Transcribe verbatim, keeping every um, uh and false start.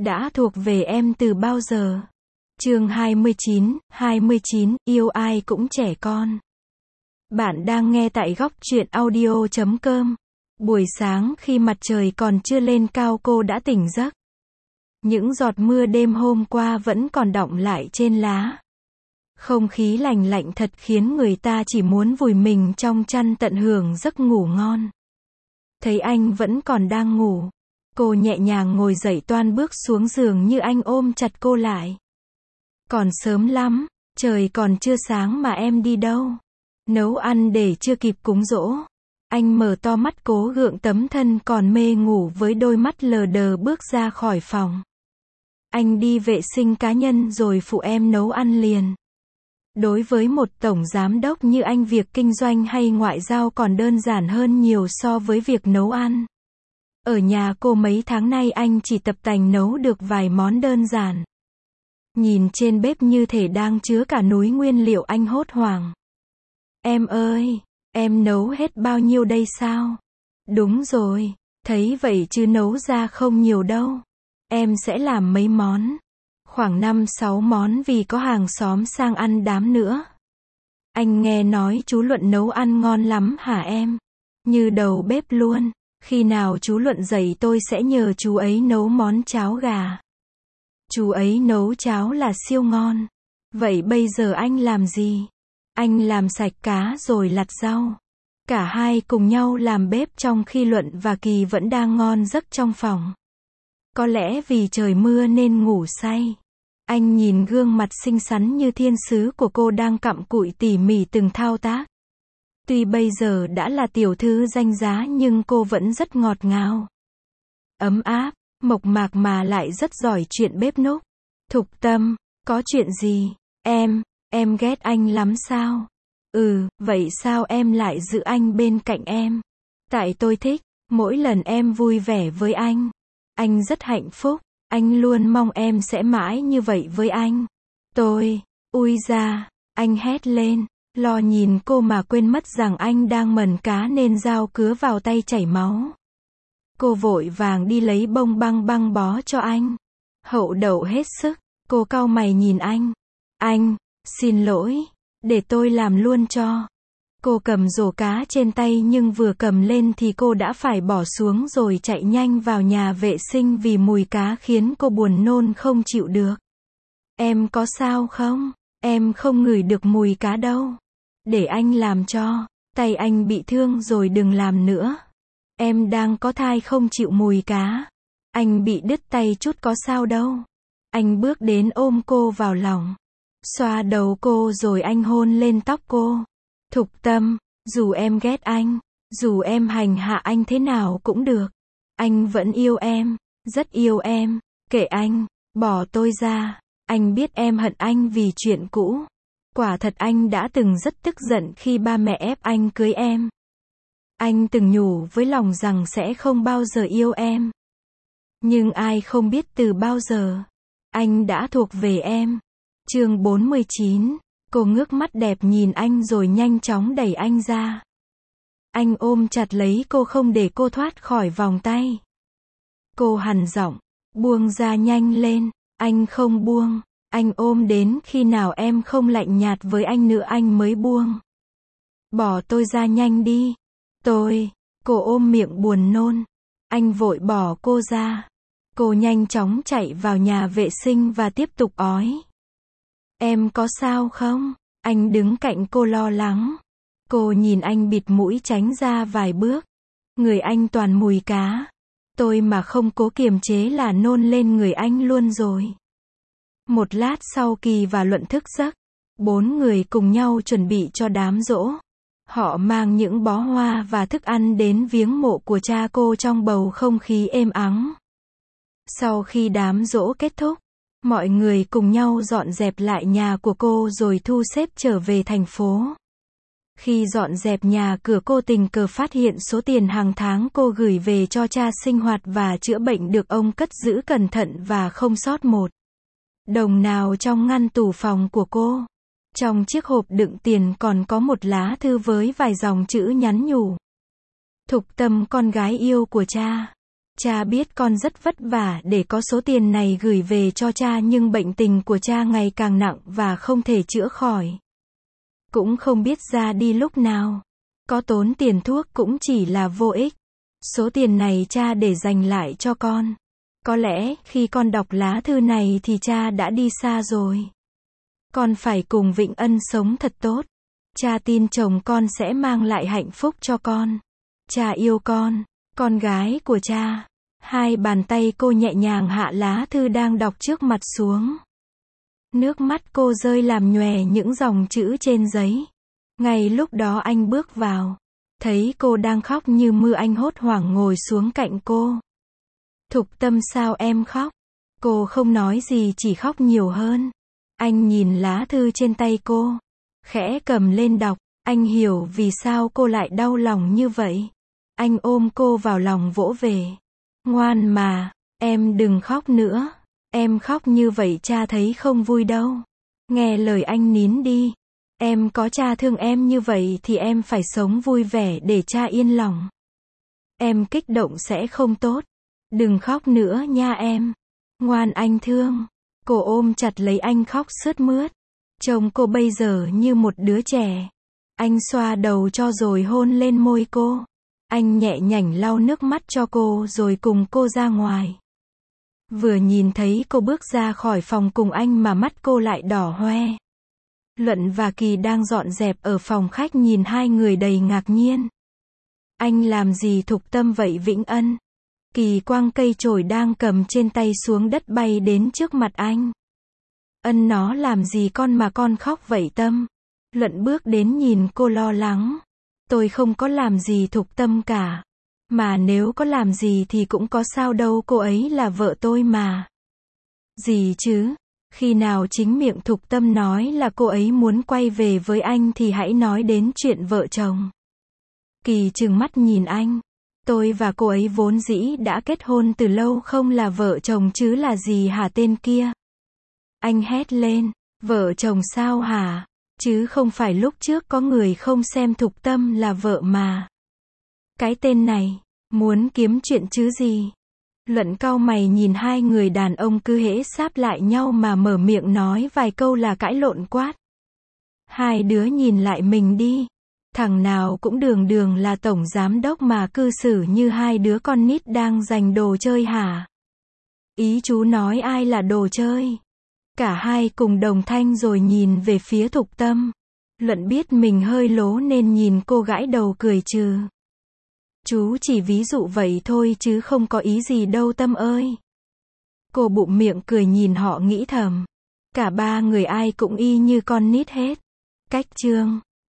đã thuộc về em từ bao giờ. Chương hai mươi chín, hai mươi chín, yêu ai cũng trẻ con. Bạn đang nghe tại góc truyện audio chấm com. Buổi sáng khi mặt trời còn chưa lên cao cô đã tỉnh giấc. Những giọt mưa đêm hôm qua vẫn còn đọng lại trên lá. Không khí lành lạnh thật khiến người ta chỉ muốn vùi mình trong chăn tận hưởng giấc ngủ ngon. Thấy anh vẫn còn đang ngủ, cô nhẹ nhàng ngồi dậy toan bước xuống giường như anh ôm chặt cô lại. Còn sớm lắm, trời còn chưa sáng mà em đi đâu? Nấu ăn để chưa kịp cúng giỗ. Anh mở to mắt cố gượng tấm thân còn mê ngủ với đôi mắt lờ đờ bước ra khỏi phòng. Anh đi vệ sinh cá nhân rồi phụ em nấu ăn liền. Đối với một tổng giám đốc như anh, việc kinh doanh hay ngoại giao còn đơn giản hơn nhiều so với việc nấu ăn. Ở nhà cô mấy tháng nay anh chỉ tập tành nấu được vài món đơn giản. Nhìn trên bếp như thể đang chứa cả núi nguyên liệu, anh hốt hoảng. Em ơi, em nấu hết bao nhiêu đây sao? Đúng rồi, thấy vậy chứ nấu ra không nhiều đâu. Em sẽ làm mấy món. Khoảng năm sáu món vì có hàng xóm sang ăn đám nữa. Anh nghe nói chú Luận nấu ăn ngon lắm hả em? Như đầu bếp luôn. Khi nào chú Luận dậy tôi sẽ nhờ chú ấy nấu món cháo gà. Chú ấy nấu cháo là siêu ngon. Vậy bây giờ anh làm gì? Anh làm sạch cá rồi lặt rau. Cả hai cùng nhau làm bếp trong khi Luận và Kỳ vẫn đang ngon giấc trong phòng. Có lẽ vì trời mưa nên ngủ say. Anh nhìn gương mặt xinh xắn như thiên sứ của cô đang cặm cụi tỉ mỉ từng thao tác. Tuy bây giờ đã là tiểu thư danh giá nhưng cô vẫn rất ngọt ngào. Ấm áp, mộc mạc mà lại rất giỏi chuyện bếp núc. Thục Tâm, có chuyện gì? Em, em ghét anh lắm sao? Ừ, vậy sao em lại giữ anh bên cạnh em? Tại tôi thích, mỗi lần em vui vẻ với anh. Anh rất hạnh phúc. Anh luôn mong em sẽ mãi như vậy với anh. Tôi, ui da, anh hét lên, lo nhìn cô mà quên mất rằng anh đang mần cá nên dao cứa vào tay chảy máu. Cô vội vàng đi lấy bông băng băng bó cho anh. Hậu đậu hết sức, cô cau mày nhìn anh. Anh, xin lỗi, để tôi làm luôn cho. Cô cầm rổ cá trên tay nhưng vừa cầm lên thì cô đã phải bỏ xuống rồi chạy nhanh vào nhà vệ sinh vì mùi cá khiến cô buồn nôn không chịu được. Em có sao không? Em không ngửi được mùi cá đâu. Để anh làm cho. Tay anh bị thương rồi, đừng làm nữa. Em đang có thai không chịu mùi cá. Anh bị đứt tay chút có sao đâu. Anh bước đến ôm cô vào lòng. Xoa đầu cô rồi anh hôn lên tóc cô. Thục Tâm, dù em ghét anh, dù em hành hạ anh thế nào cũng được. Anh vẫn yêu em, rất yêu em, kệ anh, bỏ tôi ra. Anh biết em hận anh vì chuyện cũ. Quả thật anh đã từng rất tức giận khi ba mẹ ép anh cưới em. Anh từng nhủ với lòng rằng sẽ không bao giờ yêu em. Nhưng ai không biết từ bao giờ, anh đã thuộc về em. Chương bốn mươi chín. Cô ngước mắt đẹp nhìn anh rồi nhanh chóng đẩy anh ra. Anh ôm chặt lấy cô không để cô thoát khỏi vòng tay. Cô hằn giọng, buông ra nhanh lên. Anh không buông. Anh ôm đến khi nào em không lạnh nhạt với anh nữa anh mới buông. Bỏ tôi ra nhanh đi. Tôi, cô ôm miệng buồn nôn. Anh vội bỏ cô ra. Cô nhanh chóng chạy vào nhà vệ sinh và tiếp tục ói. Em có sao không? Anh đứng cạnh cô lo lắng. Cô nhìn anh bịt mũi tránh ra vài bước. Người anh toàn mùi cá. Tôi mà không cố kiềm chế là nôn lên người anh luôn rồi. Một lát sau Kỳ và Luận thức giấc. Bốn người cùng nhau chuẩn bị cho đám giỗ. Họ mang những bó hoa và thức ăn đến viếng mộ của cha cô trong bầu không khí êm ắng. Sau khi đám giỗ kết thúc, mọi người cùng nhau dọn dẹp lại nhà của cô rồi thu xếp trở về thành phố. Khi dọn dẹp nhà cửa cô tình cờ phát hiện số tiền hàng tháng cô gửi về cho cha sinh hoạt và chữa bệnh được ông cất giữ cẩn thận và không sót một đồng nào trong ngăn tủ phòng của cô. Trong chiếc hộp đựng tiền còn có một lá thư với vài dòng chữ nhắn nhủ. Thục Tâm, con gái yêu của cha. Cha biết con rất vất vả để có số tiền này gửi về cho cha nhưng bệnh tình của cha ngày càng nặng và không thể chữa khỏi. Cũng không biết ra đi lúc nào. Có tốn tiền thuốc cũng chỉ là vô ích. Số tiền này cha để dành lại cho con. Có lẽ khi con đọc lá thư này thì cha đã đi xa rồi. Con phải cùng Vĩnh Ân sống thật tốt. Cha tin chồng con sẽ mang lại hạnh phúc cho con. Cha yêu con. Con gái của cha. Hai bàn tay cô nhẹ nhàng hạ lá thư đang đọc trước mặt xuống. Nước mắt cô rơi làm nhòe những dòng chữ trên giấy. Ngay lúc đó anh bước vào. Thấy cô đang khóc như mưa, anh hốt hoảng ngồi xuống cạnh cô. Thục Tâm, sao em khóc? Cô không nói gì, chỉ khóc nhiều hơn. Anh nhìn lá thư trên tay cô. Khẽ cầm lên đọc. Anh hiểu vì sao cô lại đau lòng như vậy. Anh ôm cô vào lòng vỗ về. Ngoan mà, em đừng khóc nữa. Em khóc như vậy cha thấy không vui đâu. Nghe lời anh, nín đi. Em có cha thương em như vậy thì em phải sống vui vẻ để cha yên lòng. Em kích động sẽ không tốt. Đừng khóc nữa nha em. Ngoan, anh thương. Cô ôm chặt lấy anh khóc sướt mướt. Trông cô bây giờ như một đứa trẻ. Anh xoa đầu cho rồi hôn lên môi cô. Anh nhẹ nhàng lau nước mắt cho cô rồi cùng cô ra ngoài. Vừa nhìn thấy cô bước ra khỏi phòng cùng anh mà mắt cô lại đỏ hoe. Luận và Kỳ đang dọn dẹp ở phòng khách nhìn hai người đầy ngạc nhiên. Anh làm gì Thục Tâm vậy Vĩnh Ân? Kỳ quăng cây chổi đang cầm trên tay xuống đất bay đến trước mặt anh. Ân, nó làm gì con mà con khóc vậy Tâm? Luận bước đến nhìn cô lo lắng. Tôi không có làm gì Thục Tâm cả. Mà nếu có làm gì thì cũng có sao đâu, cô ấy là vợ tôi mà. Gì chứ? Khi nào chính miệng Thục Tâm nói là cô ấy muốn quay về với anh thì hãy nói đến chuyện vợ chồng. Kỳ trừng mắt nhìn anh. Tôi và cô ấy vốn dĩ đã kết hôn từ lâu, không là vợ chồng chứ là gì hả tên kia? Anh hét lên. Vợ chồng sao hả? Chứ không phải lúc trước có người không xem Thục Tâm là vợ mà. Cái tên này, muốn kiếm chuyện chứ gì? Luận cau mày nhìn hai người đàn ông cứ hễ sáp lại nhau mà mở miệng nói vài câu là cãi lộn quát. Hai đứa nhìn lại mình đi. Thằng nào cũng đường đường là tổng giám đốc mà cư xử như hai đứa con nít đang giành đồ chơi hả? Ý chú nói ai là đồ chơi? Cả hai cùng đồng thanh rồi nhìn về phía Thục Tâm. Luận biết mình hơi lố nên nhìn cô gãi đầu cười trừ. Chú chỉ ví dụ vậy thôi chứ không có ý gì đâu Tâm ơi. Cô bụm miệng cười nhìn họ nghĩ thầm. Cả ba người ai cũng y như con nít hết. Cách chương